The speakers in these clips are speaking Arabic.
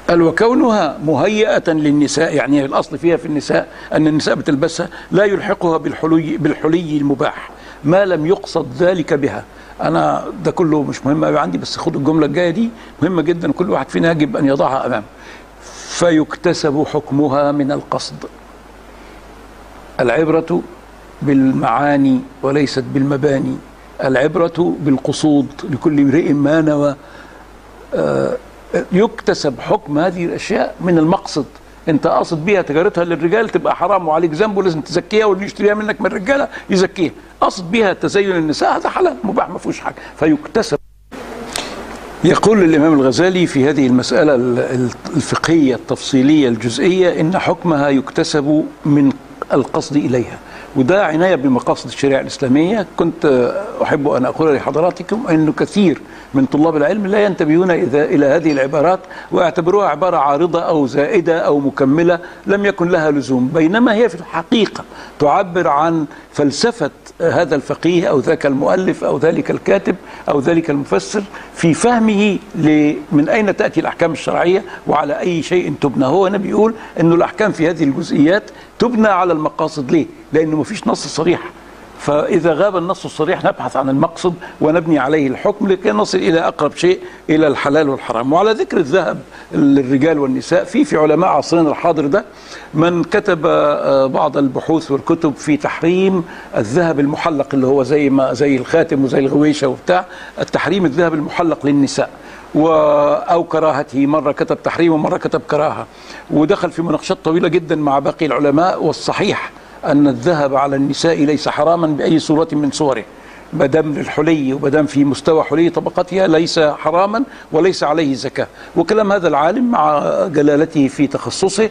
قال وكونها مهيئة للنساء، يعني الأصل فيها في النساء أن النساء بتلبسها، لا يلحقها بالحلي المباح ما لم يقصد ذلك بها. أنا ده كله مش مهم أوي عندي، بس خد الجملة الجاية دي مهمة جدا، كل واحد فينا يجب أن يضعها أمامه. فيكتسب حكمها من القصد. العبرة بالمعاني وليست بالمباني، العبرة بالقصود، لكل امرئ ما نوى. يكتسب حكم هذه الأشياء من المقصد. انت قاصد بيها تجارتها للرجال تبقى حرام وعليك ذنب ولازم تزكيها، واللي يشتريها منك من الرجاله يزكيها. قاصد بيها تزين النساء، هذا حلال مباح ما فيهوش حاجه، فيكتسب. يقول الإمام الغزالي في هذه المسألة الفقهية التفصيلية الجزئية إن حكمها يكتسب من القصد إليها، وده عناية بمقاصد الشريعة الإسلامية. كنت أحب أن أقول لحضراتكم أنه كثير من طلاب العلم لا ينتبهون إلى هذه العبارات ويعتبروها عبارة عارضة أو زائدة أو مكملة لم يكن لها لزوم، بينما هي في الحقيقة تعبر عن فلسفة هذا الفقيه أو ذاك المؤلف أو ذلك الكاتب أو ذلك المفسر في فهمه من أين تأتي الأحكام الشرعية وعلى أي شيء تبنى. هو هنا بيقول أنه الأحكام في هذه الجزئيات تبنى على المقاصد. ليه؟ لأنه ما فيش نص صريح، فإذا غاب النص الصريح نبحث عن المقصد ونبني عليه الحكم لكي نصل إلى أقرب شيء إلى الحلال والحرام. وعلى ذكر الذهب للرجال والنساء، في علماء عصرنا الحاضر ده من كتب بعض البحوث والكتب في تحريم الذهب المحلق، اللي هو زي الخاتم وزي الغويشة وبتاع، التحريم الذهب المحلق للنساء أو كراهته. مرة كتب تحريم ومرة كتب كراهة، ودخل في مناقشات طويلة جدا مع باقي العلماء. والصحيح أن الذهب على النساء ليس حراما بأي صورة من صوره، مادام للحلي ومادام في مستوى حلي طبقتها ليس حراما وليس عليه زكاة. وكلام هذا العالم مع جلالته في تخصصه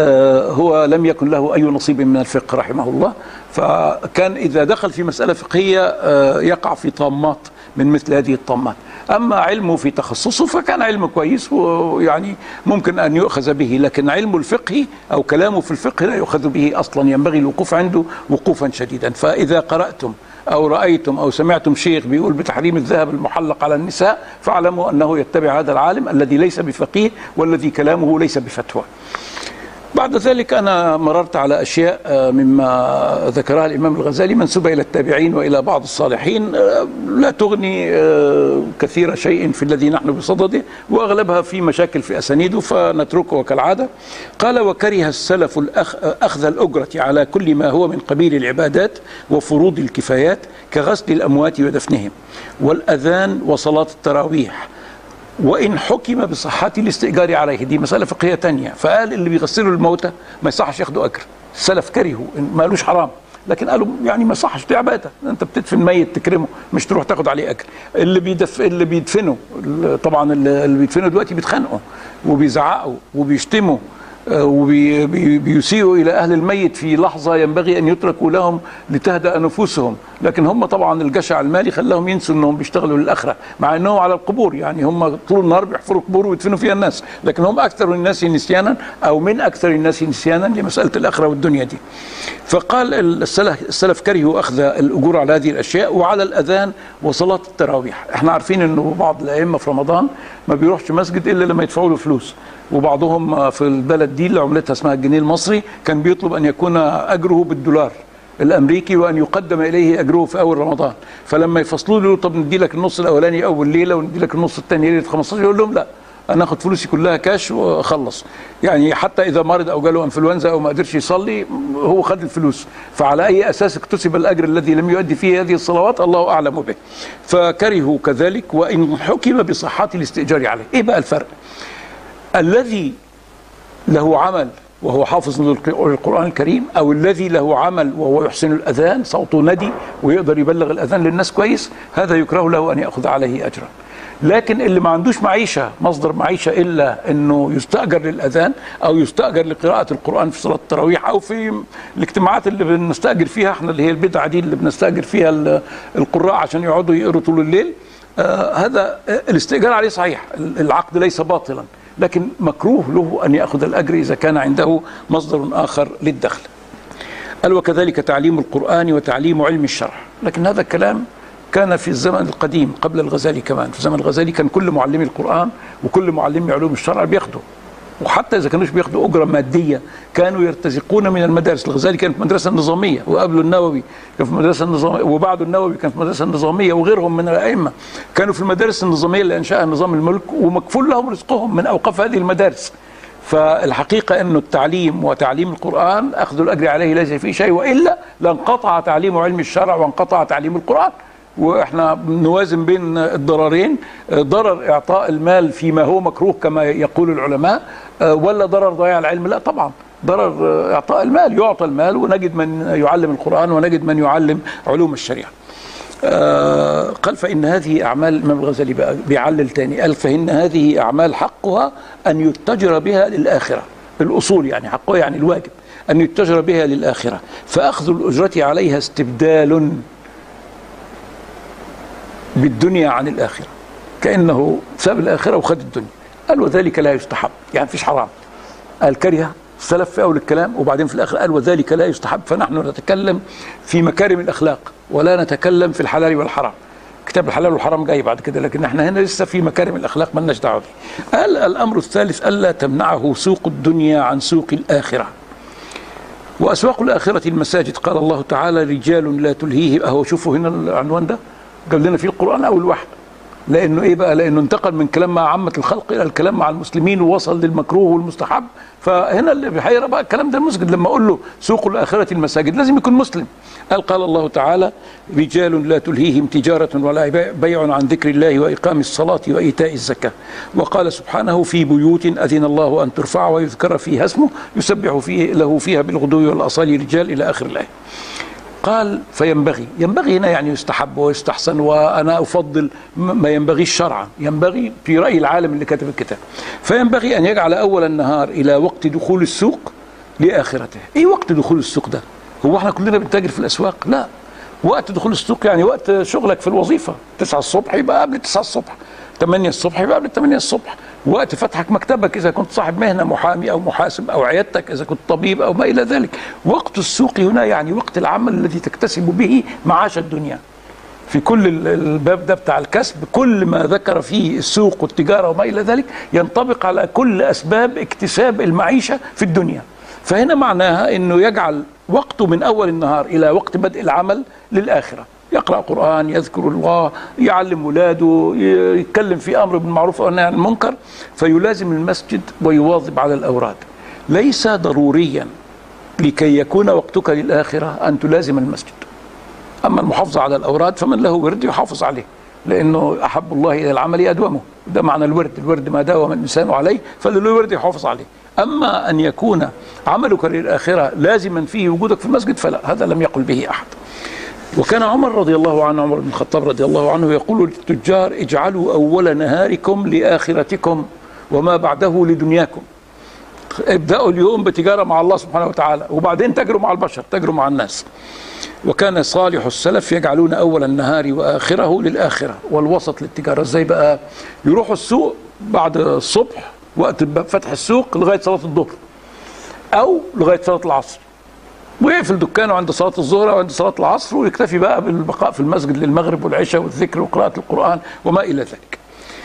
هو لم يكن له أي نصيب من الفقه رحمه الله، فكان إذا دخل في مسألة فقهية يقع في طامات من مثل هذه الطامات. أما علمه في تخصصه فكان علم كويس ويعني ممكن أن يؤخذ به، لكن علم الفقه أو كلامه في الفقه لا يؤخذ به أصلا، ينبغي الوقوف عنده وقوفا شديدا. فإذا قرأتم أو رأيتم أو سمعتم شيخ بيقول بتحريم الذهب المحلق على النساء فاعلموا أنه يتبع هذا العالم الذي ليس بفقيه والذي كلامه ليس بفتوى. بعد ذلك أنا مررت على أشياء مما ذكرها الإمام الغزالي منسوبة إلى التابعين وإلى بعض الصالحين لا تغني كثير شيء في الذي نحن بصدده، وأغلبها في مشاكل في أسانيده فنتركه كالعادة. قال وكره السلف أخذ الأجرة على كل ما هو من قبيل العبادات وفروض الكفايات كغسل الأموات ودفنهم والأذان وصلاة التراويح، وإن حكم بصحة الاستئجار عليه. دي مسألة فقهية تانية. فقال اللي بيغسلوا الموتى ما يصحش ياخدوا أجر. السلف كرهوا، ما قالوش حرام، لكن قالوا يعني ما يصحش، دي عبادة، أنت بتدفن ميت تكرمه مش تروح تاخد عليه أجر. اللي بيدفنوا طبعا اللي بيدفنوا دلوقتي بيتخانقوا وبيزعقوا وبيشتموا وبيسيئوا إلى أهل الميت في لحظة ينبغي أن يتركوا لهم لتهدأ نفوسهم، لكن هم طبعا الجشع المالي خلاهم ينسوا أنهم بيشتغلوا للآخرة، مع أنهم على القبور، يعني هم طول النهار بيحفروا قبور ويدفنوا فيها الناس، لكن هم أكثر الناس نسيانا أو من أكثر الناس نسيانا لمسألة الآخرة والدنيا دي. فقال السلف كرهوا أخذ الأجور على هذه الأشياء وعلى الأذان وصلاة التراويح. احنا عارفين أنه بعض الأئمة في رمضان ما بيروحش مسجد إلا لما يدفعوا له فلوس، وبعضهم في البلد دي اللي عملتها اسمها الجنيه المصري كان بيطلب أن يكون أجره بالدولار الأمريكي وأن يقدم إليه أجره في أول رمضان. فلما يفصلوا له طب ندي لك النص الأولاني أول ليلة وندي لك النص الثاني ليلة 15، يقول لهم لا أنا أخذ فلوسي كلها كاش وأخلص. يعني حتى إذا مرض أو جاله أنفلونزا أو ما قدرش يصلي هو خد الفلوس، فعلى أي أساس اكتسب الأجر الذي لم يؤدي فيه هذه الصلوات الله أعلم به. فكرهوا كذلك وإن حكم بصحة الاستئجار عليه. إيه بقى الفرق؟ الذي له عمل وهو حافظ للقرآن الكريم، أو الذي له عمل وهو يحسن الأذان صوته ندي ويقدر يبلغ الأذان للناس كويس، هذا يكره له أن يأخذ عليه أجرا. لكن اللي ما عندوش معيشة مصدر معيشة إلا أنه يستأجر للأذان أو يستأجر لقراءة القرآن في صلاة التراويح أو في الاجتماعات اللي بنستأجر فيها احنا اللي هي البدعة دي اللي بنستأجر فيها القراء عشان يقعدوا يقروا طول الليل، هذا الاستئجار عليه صحيح، العقد ليس باطلا، لكن مكروه له أن يأخذ الأجر إذا كان عنده مصدر آخر للدخل. قال وكذلك تعليم القرآن وتعليم علم الشرع. لكن هذا الكلام كان في الزمن القديم قبل الغزالي كمان. في زمن الغزالي كان كل معلمي القرآن وكل معلمي علوم الشرع بياخدوا وحتى اذا كانوش بياخدوا اجره ماديه كانوا يرتزقون من المدارس. الغزالي كان في مدرسه نظاميه، وقبله النووي كان في مدرسه نظاميه، وبعده النووي كان في مدرسه نظاميه، وغيرهم من الائمه كانوا في المدارس النظاميه اللي انشاها نظام الملك، ومكفول لهم رزقهم من اوقاف هذه المدارس. فالحقيقه انه التعليم وتعليم القران اخذ الاجر عليه ليس فيه شيء، والا لانقطع تعليم علم الشرع وانقطع تعليم القران. واحنا نوازن بين الضررين، ضرر اعطاء المال فيما هو مكروه كما يقول العلماء، ولا ضرر ضياع العلم؟ لا طبعا، ضرر اعطاء المال. يعطى المال ونجد من يعلم القرآن ونجد من يعلم علوم الشريعة. قال فإن هذه أعمال، الإمام الغزالي بقى بيعلل تاني، قال فإن هذه أعمال حقها أن يتجر بها للآخرة. الأصول يعني حقها يعني الواجب أن يتجر بها للآخرة، فأخذ الأجرة عليها استبدال بالدنيا عن الآخرة، كأنه ساب الآخرة وخد الدنيا. قال وذلك لا يستحب، يعني فيش حرام. قال كره السلف في أول الكلام، وبعدين في الآخر قال وذلك لا يستحب. فنحن نتكلم في مكارم الأخلاق ولا نتكلم في الحلال والحرام. كتاب الحلال والحرام جاي بعد كده، لكن احنا هنا لسه في مكارم الأخلاق ما لناش دعوه بيه. قال الأمر الثالث ألا تمنعه سوق الدنيا عن سوق الآخرة. وأسواق الآخرة المساجد. قال الله تعالى رجال لا تلهيه، أهو شوفوا هنا العنوان ده قال لنا في القرآن أول واحد، لأنه إيه بقى؟ لأنه انتقل من كلام مع عامة الخلق إلى الكلام مع المسلمين، ووصل للمكروه والمستحب. فهنا اللي بيحير بقى الكلام ده المسجد، لما أقول له سوق الآخرة المساجد لازم يكون مسلم. قال الله تعالى رجال لا تلهيهم تجارة ولا بيع عن ذكر الله وإقام الصلاة وإيتاء الزكاة. وقال سبحانه في بيوت أذن الله أن ترفع ويذكر فيها اسمه يسبح له فيها بالغدو والأصال رجال إلى آخر الآية. قال فينبغي، ينبغي هنا يعني يستحب ويستحسن، وأنا أفضل ما ينبغي شرعا، ينبغي في رأي العالم اللي كتب الكتاب. فينبغي أن يجعل أول النهار إلى وقت دخول السوق لآخرته. إيه وقت دخول السوق ده؟ هو احنا كلنا بنتاجر في الأسواق؟ لا، وقت دخول السوق يعني وقت شغلك في الوظيفة، 9 الصبح يبقى قبل 9 الصبح، 8 الصبح يبقى قبل 8 الصبح. وقت فتحك مكتبك إذا كنت صاحب مهنة، محامي أو محاسب، أو عيادتك إذا كنت طبيب أو ما إلى ذلك. وقت السوق هنا يعني وقت العمل الذي تكتسب به معاش الدنيا. في كل الباب ده بتاع الكسب، كل ما ذكر فيه السوق والتجارة وما إلى ذلك ينطبق على كل أسباب اكتساب المعيشة في الدنيا. فهنا معناها أنه يجعل وقته من أول النهار إلى وقت بدء العمل للآخرة، يقرأ قرآن، يذكر الله، يعلم ولاده، يتكلم في أمر بالمعروف والنهي عن المنكر، فيلازم المسجد ويواظب على الأوراد. ليس ضروريا لكي يكون وقتك للآخرة أن تلازم المسجد. أما المحافظة على الأوراد فمن له ورد يحافظ عليه، لأنه أحب الله إلى العمل أدومه. ده معنى الورد، الورد ما داوم الإنسان عليه فاللي له ورد يحافظ عليه. أما أن يكون عملك للآخرة لازما فيه وجودك في المسجد فلا، هذا لم يقل به أحد. وكان عمر رضي الله عنه، عمر بن الخطاب رضي الله عنه، يقول للتجار اجعلوا أول نهاركم لآخرتكم وما بعده لدنياكم. ابدأوا اليوم بتجارة مع الله سبحانه وتعالى، وبعدين تجروا مع البشر، تجروا مع الناس. وكان صالح السلف يجعلون أول النهار وآخره للآخرة والوسط للتجارة. ازاي بقى؟ يروحوا السوق بعد الصبح وقت فتح السوق لغاية صلاة الظهر أو لغاية صلاة العصر، ويقفل دكانه عند صلاة الظهر أو عند صلاة العصر، ويكتفي بقى بالبقاء في المسجد للمغرب والعشاء والذكر وقراءة القرآن وما إلى ذلك.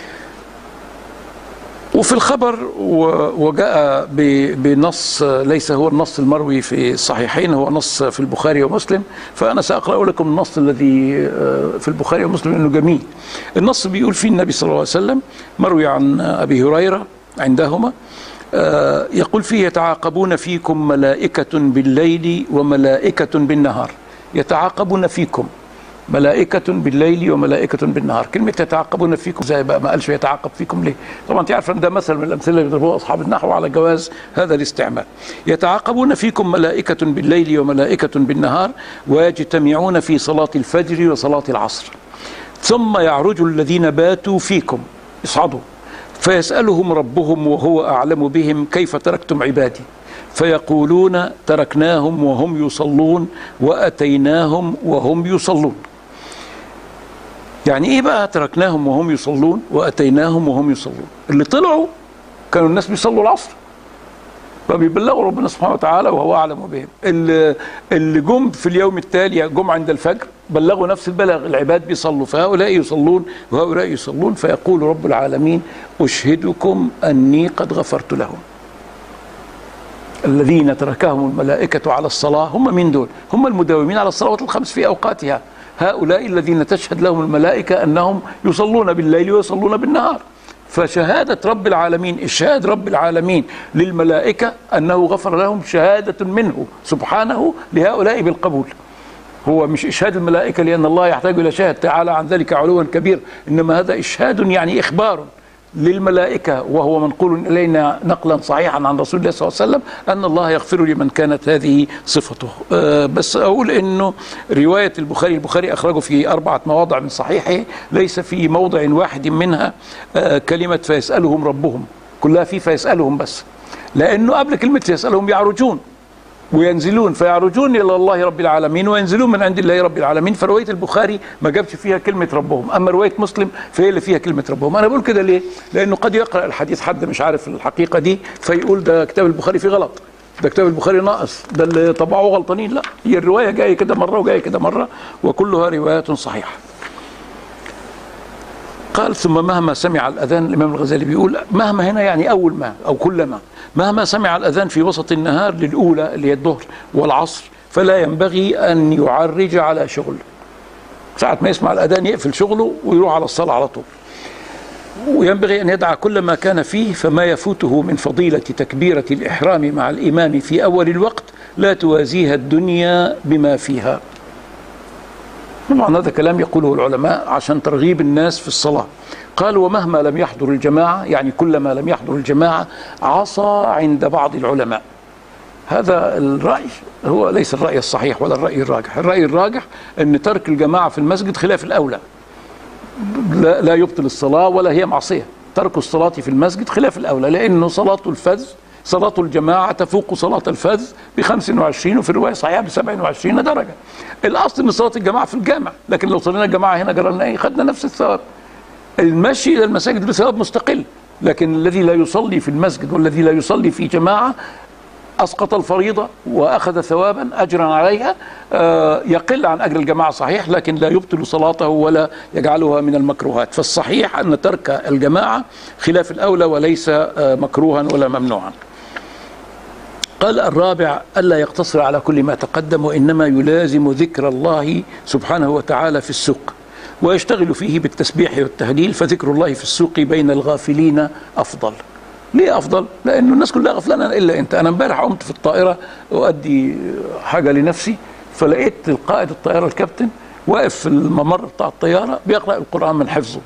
وفي الخبر وجاء بنص ليس هو النص المروي في الصحيحين، هو نص في البخاري ومسلم، فأنا سأقرأ لكم النص الذي في البخاري ومسلم لأنه جميل. النص بيقول فيه النبي صلى الله عليه وسلم، مروي عن أبي هريرة عندهما، يقول فيه يتعاقبون فيكم ملائكة بالليل وملائكة بالنهار. يتعاقبون فيكم ملائكة بالليل وملائكة بالنهار. كلمة يتعاقبون فيكم زي بقى ما قالش يتعاقب فيكم ليه؟ طبعا انت عارف ان ده مثل من الامثله اللي بيضربوها اصحاب النحو على جواز هذا الاستعمال. يتعاقبون فيكم ملائكة بالليل وملائكة بالنهار ويجتمعون في صلاة الفجر وصلاة العصر، ثم يعرج الذين باتوا فيكم، يصعدوا، فيسألهم ربهم وهو أعلم بهم كيف تركتم عبادي، فيقولون تركناهم وهم يصلون وأتيناهم وهم يصلون. يعني ايه بقى تركناهم وهم يصلون وأتيناهم وهم يصلون؟ اللي طلعوا كانوا الناس بيصلوا العصر فبيبلغوا ربنا سبحانه وتعالى وهو أعلم بهم. اللي جم في اليوم التالي جم عند الفجر بلغوا نفس البلاغ، العباد بيصلوا، فهؤلاء يصلون وهؤلاء يصلون، فيقول رب العالمين أشهدكم أني قد غفرت لهم. الذين تركهم الملائكة على الصلاة هم من دول؟ هم المداومين على الصلوات الخمس في أوقاتها، هؤلاء الذين تشهد لهم الملائكة أنهم يصلون بالليل ويصلون بالنهار. فشهادة رب العالمين، إشهاد رب العالمين للملائكة أنه غفر لهم شهادة منه سبحانه لهؤلاء بالقبول. هو مش إشهاد الملائكة لأن الله يحتاج إلى شاهد تعالى عن ذلك علوا كبير، إنما هذا إشهاد يعني إخبار للملائكة، وهو منقول إلينا نقلا صحيحا عن رسول الله صلى الله عليه وسلم أن الله يغفر لمن كانت هذه صفته. بس أقول إنه رواية البخاري أخرجه في 4 مواضع من صحيحه، ليس في موضع واحد منها كلمة فيسألهم ربهم، كلها فيسألهم بس، لأنه قبل كلمة فيسألهم يعرجون وينزلون، فيعرجون إلى الله رب العالمين وينزلون من عند الله رب العالمين. فرواية البخاري ما جابش فيها كلمة ربهم، أما رواية مسلم فهي اللي فيها كلمة ربهم. أنا بقول كده ليه؟ لأنه قد يقرأ الحديث حد مش عارف الحقيقة دي فيقول ده كتاب البخاري فيه غلط، ده كتاب البخاري ناقص، ده اللي طبعوه غلطانين. لا، هي الرواية جاية كده مرة وجاية كده مرة، وكلها روايات صحيحة. قال ثم مهما سمع الأذان، الإمام الغزالي بيقول مهما هنا يعني أول ما أو كلما، مهما سمع الأذان في وسط النهار للأولى اللي هي الظهر والعصر فلا ينبغي أن يعرج على شغل. ساعة ما يسمع الأذان يقفل شغله ويروح على الصلاة على طول. وينبغي أن يدع كل ما كان فيه، فما يفوته من فضيلة تكبيرة الإحرام مع الإمام في أول الوقت لا توازيها الدنيا بما فيها. طبعا هذا كلام يقوله العلماء عشان ترغيب الناس في الصلاة. قال ومهما لم يحضر الجماعة، يعني كلما لم يحضر الجماعة، عصى عند بعض العلماء. هذا الرأي هو ليس الرأي الصحيح ولا الرأي الراجح. الرأي الراجح أن ترك الجماعة في المسجد خلاف الأولى، لا يبطل الصلاة ولا هي معصية. ترك الصلاة في المسجد خلاف الأولى، لأنه صلاة الفذ، صلاة الجماعة تفوق صلاة الفذ ب25 وفي الرواية صحيحة ب27 درجة. الأصل من صلاة الجماعة في الجامع، لكن لو صلينا الجماعة هنا جرالنا إيه؟ خدنا نفس الثواب. المشي إلى المساجد بثواب مستقل، لكن الذي لا يصلي في المسجد والذي لا يصلي في جماعة أسقط الفريضة وأخذ ثوابا أجرا عليها يقل عن أجر الجماعة صحيح، لكن لا يبطل صلاته ولا يجعلها من المكروهات. فالصحيح أن ترك الجماعة خلاف الأولى وليس مكروها ولا ممنوعا. قال الرابع ألا يقتصر على كل ما تقدم، وإنما يلازم ذكر الله سبحانه وتعالى في السوق ويشتغل فيه بالتسبيح والتهليل، فذكر الله في السوق بين الغافلين أفضل. ليه أفضل؟ لأنه الناس كلها غفلانة إلا أنت. أنا امبارح قمت في الطائرة وأدي حاجة لنفسي، فلقيت القائد الطائرة الكابتن واقف في الممر بتاع الطيارة بيقرأ القرآن من حفظه،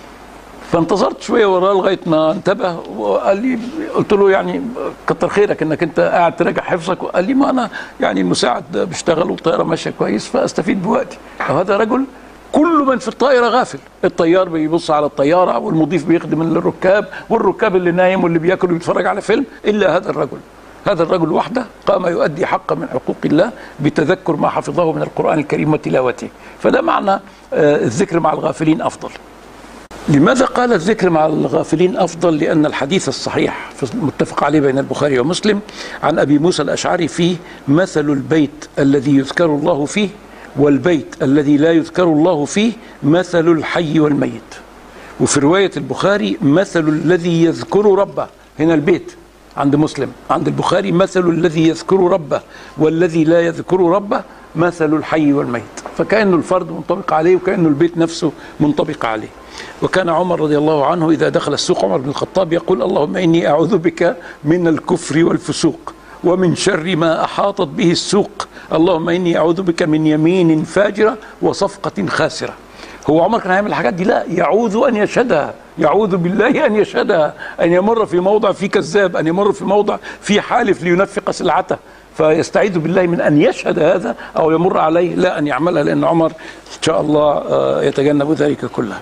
فانتظرت شويه وراه لغايه ما انتبه وقال لي، قلت له يعني كتر خيرك انك انت قاعد تراجع حفظك، وقال لي ما انا يعني المساعد بشتغل والطياره ماشيه كويس فاستفيد بوقتي. وهذا رجل كل من في الطائره غافل، الطيار بيبص على الطياره والمضيف بيخدم للركاب والركاب اللي نايم واللي بياكل وبيتفرج على فيلم، الا هذا الرجل. هذا الرجل وحده قام يؤدي حقا من حقوق الله بتذكر ما حفظه من القرآن الكريم وتلاوته. فده معنى الذكر مع الغافلين أفضل. لماذا قال الذكر مع الغافلين أفضل؟ لأن الحديث الصحيح متفق عليه بين البخاري ومسلم عن أبي موسى الأشعري فيه مثل البيت الذي يذكر الله فيه والبيت الذي لا يذكر الله فيه مثل الحي والميت. وفي رواية البخاري مثل الذي يذكر ربه، هنا البيت عند مسلم، عند البخاري مثل الذي يذكر ربه والذي لا يذكر ربه مثل الحي والميت. فكأنه الفرد منطبق عليه وكأنه البيت نفسه منطبق عليه. وكان عمر رضي الله عنه إذا دخل السوق، عمر بن الخطاب، يقول اللهم إني أعوذ بك من الكفر والفسوق ومن شر ما أحاطت به السوق، اللهم إني أعوذ بك من يمين فاجرة وصفقة خاسرة. هو عمر كان هيعمل الحاجات دي؟ لا، يعوذ أن يشهدها، يعوذ بالله أن يشهدها، أن يمر في موضع فيه كذاب، أن يمر في موضع فيه حالف لينفق سلعته، فيستعيذ بالله من أن يشهد هذا أو يمر عليه، لا أن يعملها، لأن عمر إن شاء الله يتجنب ذلك كله.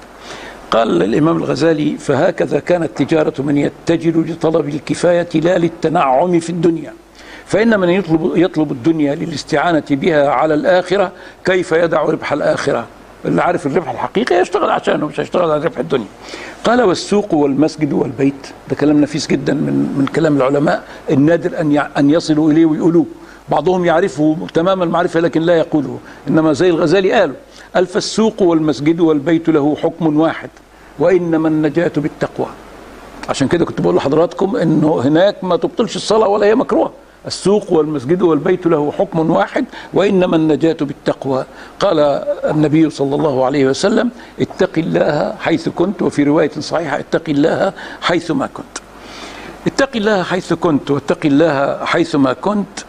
قال الإمام الغزالي فهكذا كانت تجارة من يتجر لطلب الكفاية لا للتنعم في الدنيا، فإن من يطلب الدنيا للاستعانة بها على الآخرة كيف يدع ربح الآخرة؟ اللي عارف الربح الحقيقي يشتغل عشانه، مش هيشتغل على ربح الدنيا. قال والسوق والمسجد والبيت، ده كلام نفيس جدا من كلام العلماء النادر أن يصلوا إليه ويقولوه. بعضهم يعرفه تمام المعرفة لكن لا يقوله، إنما زي الغزالي قال فالسوق والمسجد والبيت له حكم واحد وإنما النجاة بالتقوى. عشان كده كنت بقول لحضراتكم إنه هناك ما تبطلش الصلاة ولا هي مكروه، السوق والمسجد والبيت له حكم واحد، وإنما النجاة بالتقوى. قال النبي صلى الله عليه وسلم: اتق الله حيث كنت، وفي رواية صحيحة: اتق الله حيثما كنت. اتق الله حيث كنت واتق الله حيثما كنت،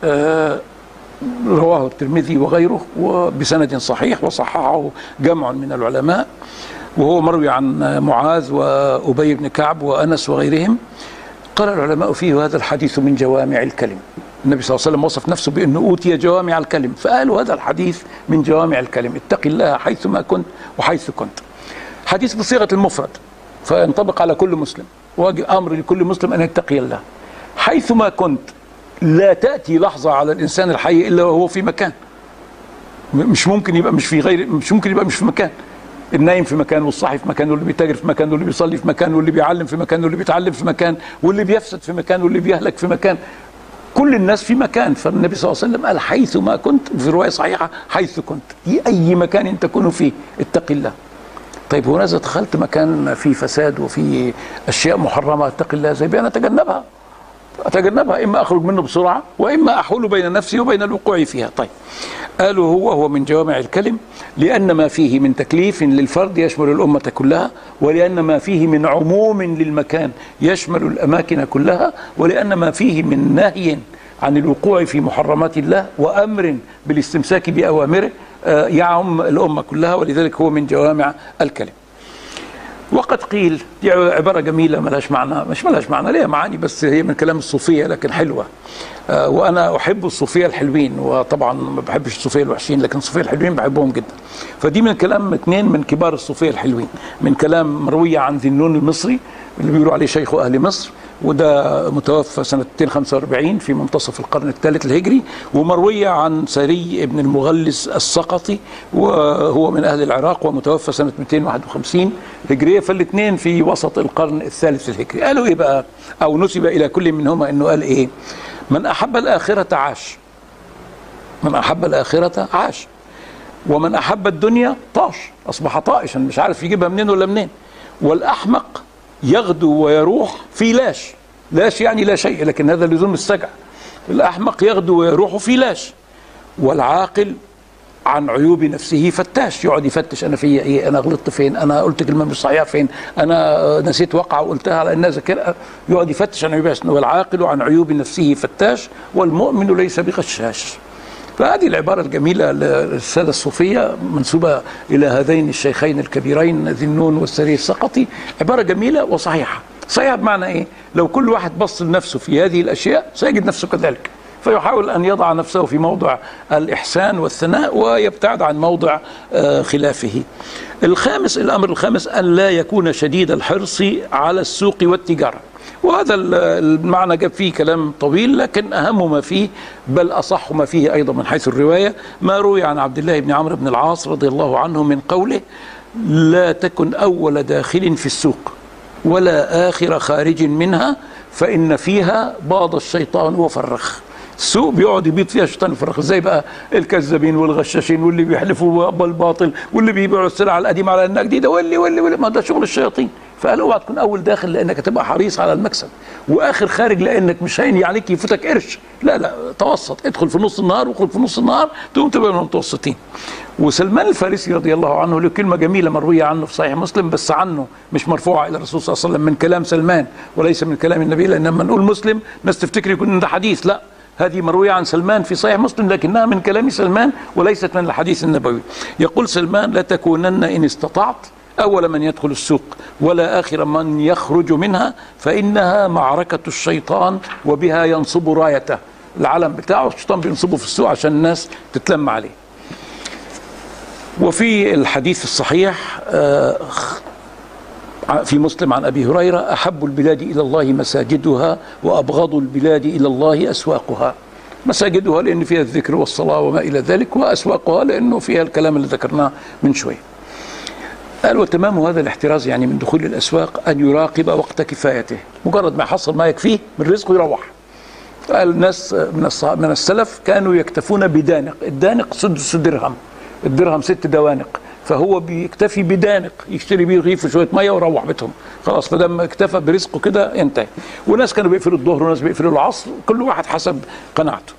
رواه الترمذي وغيره وبسند صحيح، وصححه جمع من العلماء، وهو مروي عن معاذ وأبي بن كعب وأنس وغيرهم. قال العلماء فيه: هذا الحديث من جوامع الكلم. النبي صلى الله عليه وسلم وصف نفسه بأنه أوتي جوامع الكلم، فقالوا هذا الحديث من جوامع الكلم: اتق الله حيثما كنت وحيث كنت. حديث بصيغة المفرد فينطبق على كل مسلم، واجب أمر لكل مسلم أن يتقي الله حيثما كنت. لا تأتي لحظة على الإنسان الحي إلا وهو في مكان، مش ممكن يبقى مش في مكان. النايم في مكان، والصاحي في مكان، واللي بيتاجر في مكان، واللي بيصلي في مكان، واللي بيعلم في مكان، واللي بيتعلم في مكان، واللي بيفسد في مكان، واللي بيهلك في مكان. كل الناس في مكان. فالنبي صلى الله عليه وسلم قال: حيثما كنت، في رواية صحيحة: حيث كنت، في أي مكان تكون فيه اتق الله. طيب هو إذا دخلت مكان فيه فساد وفيه أشياء محرمة اتق الله زي بأن أتجنبها، إما أخرج منه بسرعة، وإما أحول بين نفسي وبين الوقوع فيها. طيب قالوا هو من جوامع الكلم، لأن ما فيه من تكليف للفرد يشمل الأمة كلها، ولأن ما فيه من عموم للمكان يشمل الأماكن كلها، ولأن ما فيه من نهي عن الوقوع في محرمات الله وأمر بالاستمساك بأوامره يعم الأمة كلها، ولذلك هو من جوامع الكلم. وقد قيل، دي عبارة جميلة ملهاش معنى، مش ملهاش معنى، ليها معاني بس هي من كلام الصوفية لكن حلوة. وأنا أحب الصوفية الحلوين، وطبعا ما بحبش الصوفية الوحشين، لكن الصوفية الحلوين بحبهم جدا. فدي من كلام اثنين من كبار الصوفية الحلوين، من كلام مروية عن ذي النون المصري اللي بيقولوا عليه شيخ أهل مصر، وده متوفى سنة 245 في منتصف القرن الثالث الهجري، ومروية عن سري ابن المغلس السقطي وهو من أهل العراق ومتوفى سنة 251 هجرية، فالاثنين في وسط القرن الثالث الهجري. قالوا إيه بقى؟ أو نسب إلى كل منهما أنه قال إيه؟ من أحب الآخرة عاش، من أحب الآخرة عاش، ومن أحب الدنيا طاش، أصبح طائشا مش عارف يجيبها منين ولا منين. والأحمق يغدو ويروح في لاش، لاش يعني لا شيء، لكن هذا لزوم السجع. الأحمق يغدو ويروح في لاش. والعاقل عن عيوب نفسه فتاش، يقعد يفتش: أنا فيا إيه؟ أنا غلطت فين؟ أنا قلت كلمة مش صحيحة فين؟ أنا نسيت وقعة وقلتها على أنها ذاكرة. يقعد يفتش عن عيوب. والعاقل عن عيوب نفسه فتاش، والمؤمن ليس بغشاش. فهذه العبارة الجميلة للسادة الصوفية منسوبة إلى هذين الشيخين الكبيرين ذي النون والسري السقطي، عبارة جميلة وصحيحة. صحيحة بمعنى إيه؟ لو كل واحد بص لنفسه في هذه الأشياء سيجد نفسه كذلك، فيحاول أن يضع نفسه في موضع الإحسان والثناء ويبتعد عن موضع خلافه. الخامس، الأمر الخامس: أن لا يكون شديد الحرص على السوق والتجارة. وهذا المعنى جاب فيه كلام طويل، لكن أهم ما فيه بل أصح ما فيه أيضا من حيث الرواية ما روي عن عبد الله بن عمرو بن العاص رضي الله عنه من قوله: لا تكن أول داخل في السوق ولا آخر خارج منها، فإن فيها باض الشيطان وفرخ. السوق بيقعد يبيض فيها الشيطان وفرخ. ازاي بقى؟ الكذابين والغشاشين واللي بيحلفوا بالباطل واللي بيبيعوا السلع القديمة على انها جديدة واللي ما ده شغل الشياطين. فقال اوعى تكون اول داخل لانك هتبقى حريص على المكسب، واخر خارج لانك مش هين عليك يفوتك قرش. لا توسط، ادخل في نص النهار واخرج في نص النهار، تقوم تبقى من المتوسطين. وسلمان الفارسي رضي الله عنه له كلمة جميلة مروية عنه في صحيح مسلم، بس عنه مش مرفوعة إلى الرسول صلى الله عليه وسلم، من كلام سلمان وليس من كلام النبي. لأن لما نقول مسلم الناس تفتكر يكون ده حديث، لا، هذه مروية عن سلمان في صحيح مسلم لكنها من كلام سلمان وليست من الحديث النبوي. يقول سلمان: لا تكونن إن استطعت أول من يدخل السوق ولا آخر من يخرج منها، فإنها معركة الشيطان وبها ينصب رايته. العلم بتاعه الشيطان بينصبه في السوق عشان الناس تتلم عليه. وفي الحديث الصحيح في مسلم عن أبي هريرة: أحب البلاد إلى الله مساجدها وأبغض البلاد إلى الله أسواقها. مساجدها لأن فيها الذكر والصلاة وما إلى ذلك، وأسواقها لأنه فيها الكلام اللي ذكرناه من شوية. قال: وتمام هذا الاحتراز يعني من دخول الأسواق أن يراقب وقت كفايته، مجرد ما يحصل ما يكفيه من رزقه يروح. قال: الناس من السلف كانوا يكتفون بدانق، الدانق سدس درهم، الدرهم 6 دوانق، فهو بيكتفي بدانق يشتري بيه رغيف وشويه ميه ويروح بيتهم، خلاص فلما اكتفى برزقه كده ينتهي. وناس كانوا بيقفلوا الظهر وناس بيقفلوا العصر، كل واحد حسب قناعته.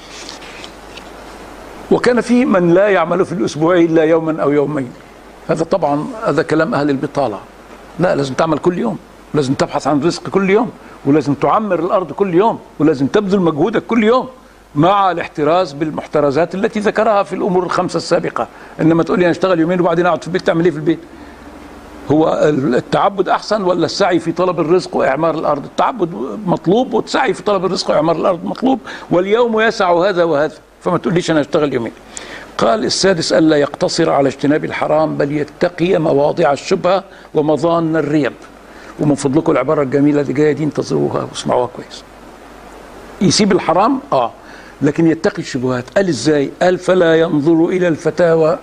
وكان في من لا يعمل في الاسبوع الا يوما او يومين. هذا طبعا هذا كلام اهل البطاله. لا، لازم تعمل كل يوم، لازم تبحث عن رزق كل يوم، ولازم تعمر الارض كل يوم، ولازم تبذل مجهودك كل يوم مع الاحتراز بالمحترزات التي ذكرها في الامور الخمسه السابقه. انما تقول لي انا اشتغل يومين وبعدين اقعد في البيت، تعمل ايه في البيت؟ هو التعبد احسن ولا السعي في طلب الرزق واعمار الارض؟ التعبد مطلوب والسعي في طلب الرزق واعمار الارض مطلوب، واليوم يسع هذا وهذا، فما تقوليش انا اشتغل يومين. قال السادس الا يقتصر على اجتناب الحرام بل يتقي مواضع الشبهه ومظان الريب. ومن فضلكم العباره الجميله اللي جايه دي انتظروها واسمعوها كويس. يسيب الحرام لكن يتقي الشبهات. قال ازاي؟ قال فلا ينظر الى الفتاوى،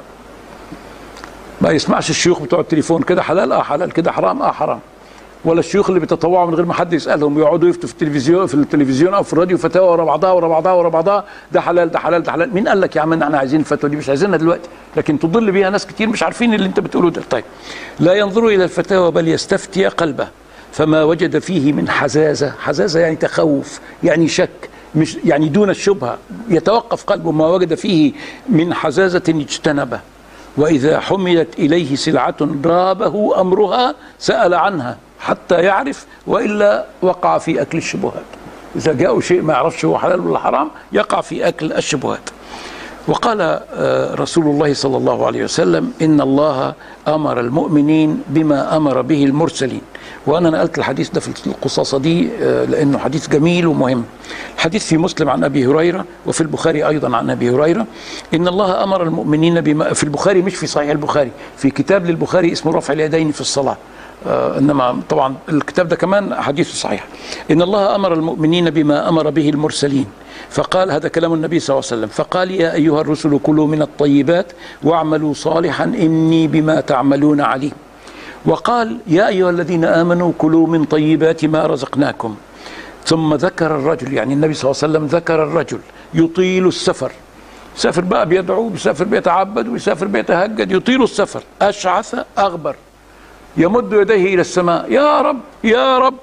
ما يسمعش الشيوخ بتوع التليفون كده حلال حلال، كده حرام حرام، ولا الشيوخ اللي بيتطوعوا من غير ما حد يسالهم يقعدوا يفتوا في التلفزيون او في الراديو فتاوى ورا بعضها ورا بعضها ورا بعضها، ده حلال ده حلال ده حلال. مين قال لك يا عم ان احنا عايزين الفتوى دي؟ مش عايزينها دلوقتي، لكن تضل بيها ناس كتير مش عارفين اللي انت بتقوله ده. طيب، لا ينظر الى الفتاوى بل يستفتي قلبه فما وجد فيه من حزازه، حزازه يعني تخوف، يعني شك، مش يعني دون الشبهه، يتوقف قلبه، ما وجد فيه من حزازه اجتنبه. وإذا حملت إليه سلعة رابه أمرها سأل عنها حتى يعرف، وإلا وقع في أكل الشبهات. إذا جاءه شيء ما يعرفش هو حلال ولا حرام يقع في أكل الشبهات. وقال رسول الله صلى الله عليه وسلم إن الله أمر المؤمنين بما أمر به المرسلين. وأنا نقلت الحديث ده في القصاصة دي لأنه حديث جميل ومهم. الحديث في مسلم عن أبي هريرة وفي البخاري أيضا عن أبي هريرة إن الله أمر المؤمنين بما، في البخاري مش في صحيح البخاري، في كتاب للبخاري اسمه رفع اليدين في الصلاة، إنما طبعا الكتاب ده كمان حديث صحيح. إن الله أمر المؤمنين بما أمر به المرسلين، فقال هذا كلام النبي صلى الله عليه وسلم، فقال يا أيها الرسل كلوا من الطيبات واعملوا صالحا إني بما تعملون عليم. وقال يا أيها الذين آمنوا كلوا من طيبات ما رزقناكم. ثم ذكر الرجل، يعني النبي صلى الله عليه وسلم ذكر الرجل يطيل السفر، سافر بقى بيدعو، بيسافر بيتعبد، ويسافر بيتهجد، يطيل السفر، أشعث أغبر يمد يديه إلى السماء يا رب يا رب،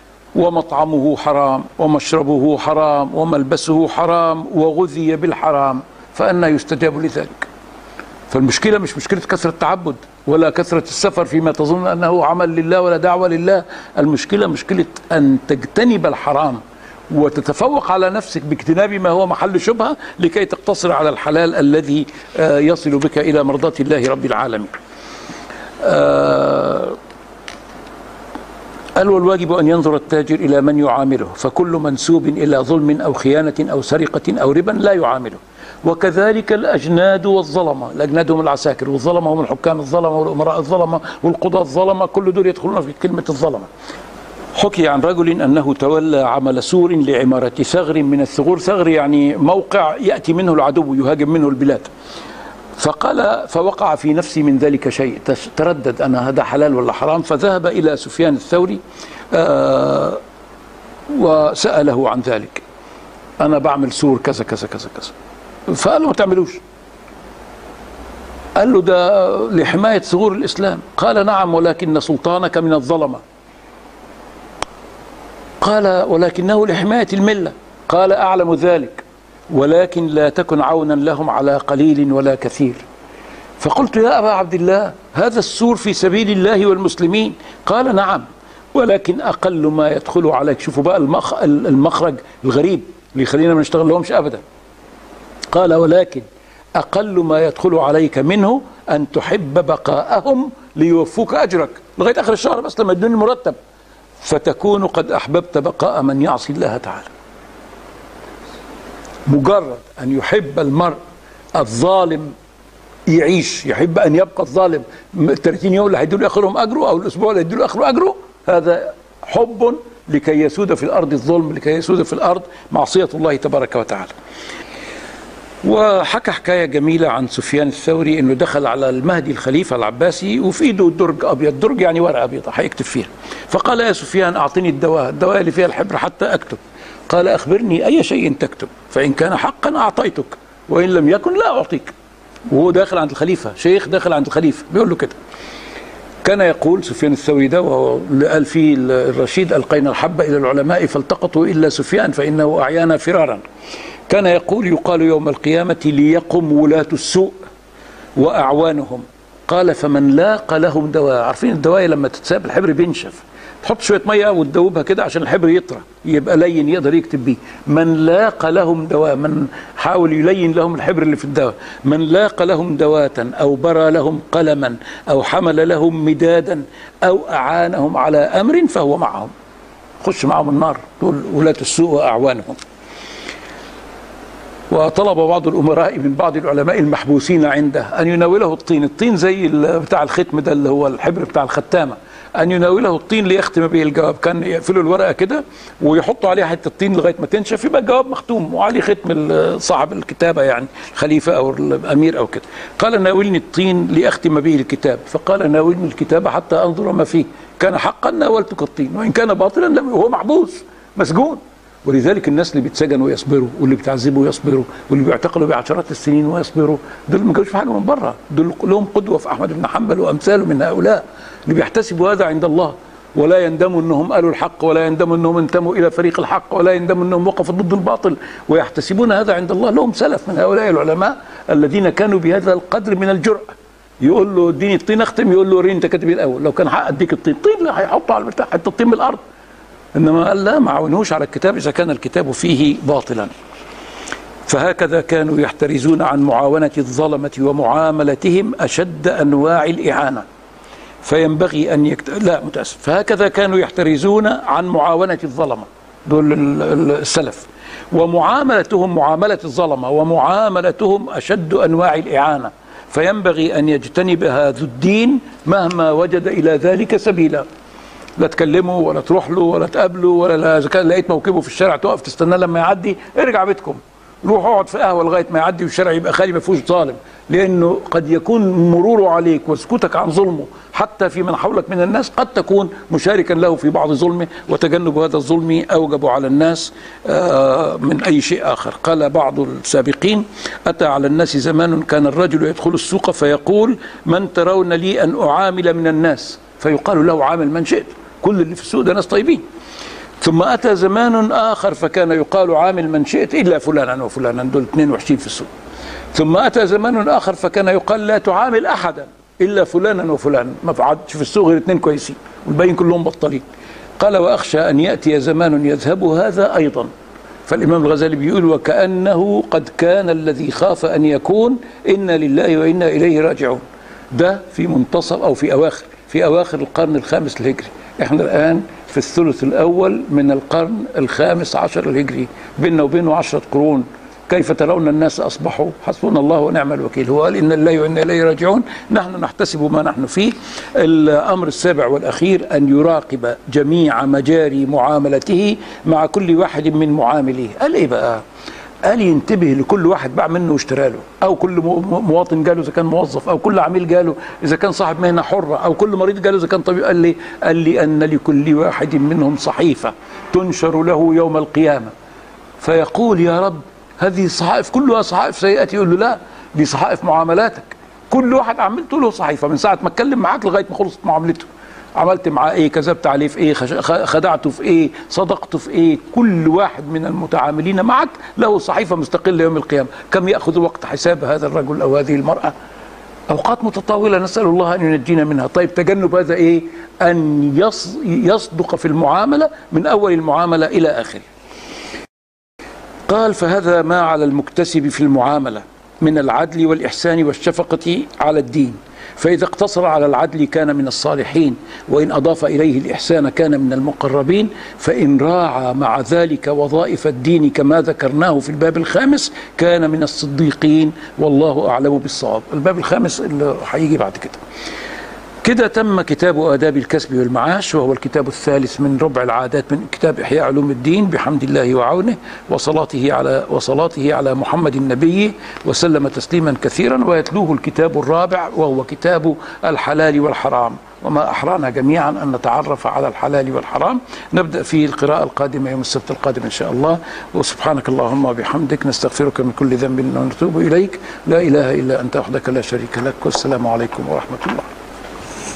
ومطعمه حرام ومشربه حرام وملبسه حرام وغذي بالحرام، فأنى يستجاب لذلك؟ فالمشكلة مش مشكلة كثرة التعبد ولا كثرة السفر فيما تظن أنه عمل لله ولا دعوة لله، المشكلة مشكلة أن تجتنب الحرام وتتفوق على نفسك باجتناب ما هو محل شبهة لكي تقتصر على الحلال الذي يصل بك إلى مرضاة الله رب العالمين. قال والواجب أن ينظر التاجر إلى من يعامله، فكل منسوب إلى ظلم أو خيانة أو سرقة أو ربا لا يعامله. وكذلك الأجناد والظلمة، الأجناد هم العساكر، والظلمة هم الحكام الظلمة والأمراء الظلمة والقضاة الظلمة، كل دول يدخلون في كلمة الظلمة. حكي عن رجل أنه تولى عمل سور لعمارة ثغر من الثغور، ثغر يعني موقع يأتي منه العدو يهاجم منه البلاد. فقال فوقع في نفسي من ذلك شيء، تردد أنا هذا حلال ولا حرام، فذهب إلى سفيان الثوري وسأله عن ذلك، أنا بعمل سور كذا كذا كذا كذا. فقال له ما تعملوش. قال له ده لحماية ثغور الإسلام. قال نعم ولكن سلطانك من الظلمة. قال ولكنه لحماية الملة. قال أعلم ذلك ولكن لا تكن عونا لهم على قليل ولا كثير. فقلت يا أبا عبد الله هذا السور في سبيل الله والمسلمين. قال نعم ولكن أقل ما يدخل عليك. شوفوا بقى المخرج الغريب اللي يخلينا ما نشتغل لهمش أبدا. قال ولكن أقل ما يدخل عليك منه أن تحب بقاءهم ليوفوك أجرك لغاية آخر الشهر بس لما يدون المرتب، فتكون قد أحببت بقاء من يعصي الله تعالى. مجرد أن يحب المرء الظالم يعيش، يحب أن يبقى الظالم 30 يوم اللي هيدوا له آخرهم أجره أو الأسبوع اللي هيدوا له آخره أجره، هذا حب لكي يسود في الأرض الظلم، لكي يسود في الأرض معصية الله تبارك وتعالى. وحكى حكاية جميلة عن سفيان الثوري انه دخل على المهدي الخليفة العباسي وفي ايده درج ابيض، درج يعني ورقة بيضاء هيكتب فيها. فقال يا سفيان اعطني الدواء اللي فيها الحبر حتى اكتب. قال اخبرني اي شيء تكتب، فان كان حقا اعطيتك وان لم يكن لا اعطيك. وهو داخل عند الخليفة، شيخ داخل عند الخليفة بيقول له كده. كان يقول سفيان الثوري ده، وهو اللي قال فيه الرشيد: ألقينا الحب إلى العلماء فالتقطوا إلا سفيان فإنه أعيانا فرارا. كان يقول: يقال يوم القيامة ليقم ولاة السوء وأعوانهم. قال: فمن لاق لهم دواء. عارفين الدواء لما تتساب الحبر بينشف، تحط شوية مية وتدوبها كده عشان الحبر يطرى يبقى لين يقدر يكتب بيه. من لاق لهم دواء، من حاول يلين لهم الحبر اللي في الدواء. من لاق لهم دواة أو برى لهم قلما أو حمل لهم مدادا أو أعانهم على أمر فهو معهم. خش معهم النار، دول ولاة السوء وأعوانهم. وطلب بعض الأمراء من بعض العلماء المحبوسين عنده أن يناوله الطين. الطين زي بتاع الختم ده اللي هو الحبر بتاع الختامة، أن يناوله الطين ليختم به الجواب. كان يقفلوا الورقة كده ويحطوا عليها حتة الطين لغاية ما تنشف، يبقى الجواب مختوم وعليه ختم صاحب الكتابة، يعني الخليفة أو الأمير أو كده. قال: ناولني الطين لأختم به الكتاب. فقال: ناولني الكتاب حتى أنظر ما فيه. كان حقا ناولتك الطين، وإن كان باطلا لم. هو محبوس مسجون. ولذلك الناس اللي بيتسجنوا ويصبروا، واللي بيتعذبوا ويصبروا، واللي بيعتقلوا بعشرات السنين ويصبروا، دول ما جاوش في حاجه من بره، دول لهم قدوه في احمد بن حنبل وامثاله من هؤلاء اللي بيحتسبوا هذا عند الله، ولا يندموا انهم قالوا الحق، ولا يندموا انهم انتموا الى فريق الحق، ولا يندموا انهم وقفوا ضد الباطل، ويحتسبون هذا عند الله. لهم سلف من هؤلاء العلماء الذين كانوا بهذا القدر من الجرأة. يقول له: اديني الطين اختم، يقول له: وريني انت كاتب ايه الاول. لو كان حق اديك الطين، طين لا هيحطه على البتاع، حتى الطين من الارض. إنما قال: لا، ما عاونوش على الكتاب إذا كان الكتاب فيه باطلا. فهكذا كانوا يحترزون عن معاونة الظلمة ومعاملتهم أشد أنواع الإعانة. فينبغي أن فهكذا كانوا يحترزون عن معاونة الظلمة، دول السلف، ومعاملتهم معاملة الظلمة ومعاملتهم أشد أنواع الإعانة. فينبغي أن يجتنبها ذو الدين مهما وجد إلى ذلك سبيلا. لا تكلمه ولا تروح له ولا تقابله، ولا اذا كان لقيت موكبه في الشارع تقف تستناه لما يعدي، ارجع بيتكم، روح اقعد في قهوه لغايه ما يعدي والشارع يبقى خالي ما فيهوش ظالم. لانه قد يكون مروره عليك وسكوتك عن ظلمه حتى في من حولك من الناس قد تكون مشاركا له في بعض ظلمه، وتجنب هذا الظلم اوجب على الناس من اي شيء اخر. قال بعض السابقين: اتى على الناس زمان كان الرجل يدخل السوق فيقول: من ترون لي ان اعامل من الناس؟ فيقال له: عامل من شئت، كل اللي في السوق ده ناس طيبين. ثم أتى زمان آخر فكان يقال: عامل من شئت إلا فلانا وفلانا، دول 2 وحشين في السوق. ثم أتى زمان آخر فكان يقال: لا تعامل أحدا إلا فلانا وفلانا، ما عادش في السوق غير 2 كويسين والباقيين كلهم بطالين. قال: وأخشى أن يأتي زمان يذهب هذا أيضا. فالإمام الغزالي بيقول: وكأنه قد كان الذي خاف أن يكون إنا لله وإنا إليه راجعون. ده في منتصف أو في أواخر القرن الخامس الهجري. احنا الآن في الثلث الأول من القرن الخامس عشر الهجري، بيننا وبينه 10 قرون. كيف ترون الناس أصبحوا؟ حسبنا الله ونعم الوكيل. هو قال: إن الله وإنا إليه راجعون. نحن نحتسب ما نحن فيه. الأمر السابع والأخير أن يراقب جميع مجاري معاملته مع كل واحد من معامليه. قال إيه بقى؟ قال: ينتبه لكل واحد باع منه واشترى له، او كل مواطن جاله اذا كان موظف، او كل عميل جاله اذا كان صاحب مهنه حره، او كل مريض جاله اذا كان طبيب. قال لي ان لكل واحد منهم صحيفه تنشر له يوم القيامه، فيقول: يا رب هذه صحائف كلها صحائف سيئات. يقول له: لا، دي صحائف معاملاتك. كل واحد عملت له صحيفه من ساعه ما اتكلم معاك لغايه ما خلصت معاملته. عملت معاه ايه، كذبت عليه في ايه، خدعته في ايه، صدقته في ايه. كل واحد من المتعاملين معك له صحيفه مستقله يوم القيامه. كم ياخذ وقت حساب هذا الرجل او هذه المراه؟ اوقات متطاوله، نسال الله ان ينجينا منها. طيب تجنب هذا ايه؟ ان يصدق في المعامله من اول المعامله الى اخره. قال: فهذا ما على المكتسب في المعامله من العدل والاحسان والشفقه على الدين. فإذا اقتصر على العدل كان من الصالحين، وإن أضاف إليه الإحسان كان من المقربين، فإن راعى مع ذلك وظائف الدين كما ذكرناه في الباب الخامس كان من الصديقين، والله أعلم بالصواب. الباب الخامس اللي هيجي بعد كده. كده تم كتاب آداب الكسب والمعاش، وهو الكتاب الثالث من ربع العادات من كتاب إحياء علوم الدين بحمد الله وعونه، وصلاته على محمد النبي وسلم تسليما كثيرا. ويتلوه الكتاب الرابع وهو كتاب الحلال والحرام، وما أحرانا جميعا أن نتعرف على الحلال والحرام. نبدأ في القراءة القادمة يوم السبت القادم إن شاء الله. وسبحانك اللهم وبحمدك، نستغفرك من كل ذنب ونتوب إليك. لا إله إلا أنت وحدك لا شريك لك. والسلام عليكم ورحمة الله.